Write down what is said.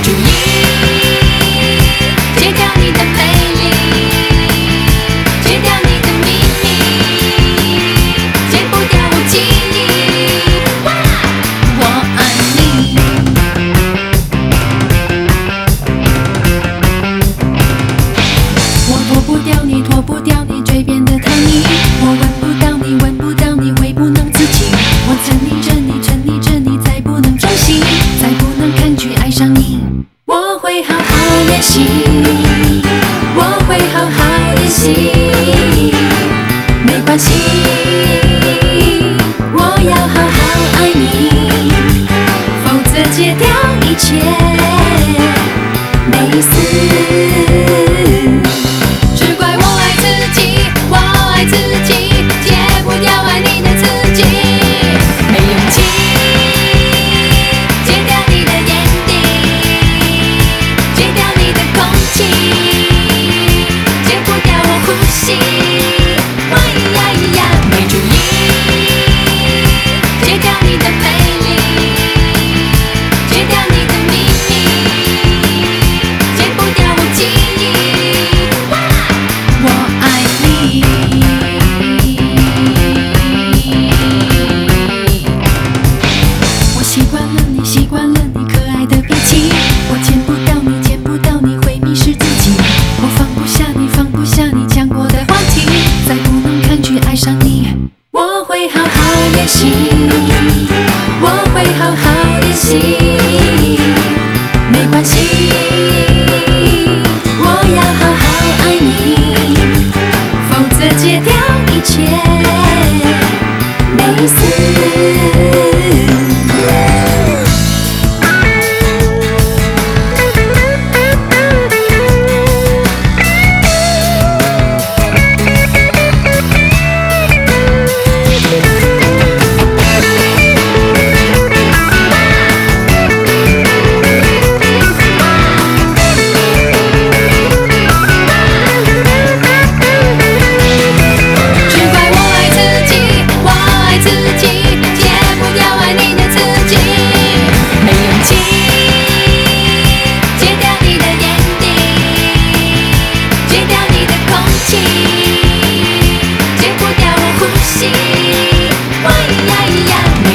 注意，戒掉你的美丽，戒掉你的秘密，戒不掉我记忆。我爱你。我脱不掉你，脱不掉你嘴边的糖衣，我闻不到你，闻不到你，会不能自己。我沉溺着你，沉溺着你，再不能专心，再不能抗拒爱上你。我会好好练习，我会好好练习，没关系，我要好好爱你，否则戒掉一切，没意思。只怪我爱自己，我爱自己，戒不掉爱你的自己，没勇气戒掉你的眼底，戒掉你的空气，戒不掉我呼吸。哇呀呀，没注意，戒掉你的美丽，戒掉你的秘密，戒不掉我记忆。我爱你。我习惯了你，习惯了你可爱的脾气，我见不到你，见不到你会迷失自己。我放不下你，放不下你讲过的话题，再不能抗拒爱上你。我会好好练习，我会好好练习，没关系，我要好好爱你，否则戒掉一切，没意思。只怪我爱自己，我爱自己，戒不掉爱你的自己，没勇气戒掉你的眼底，戒掉你的空气，戒不掉我呼吸。哇呀呀，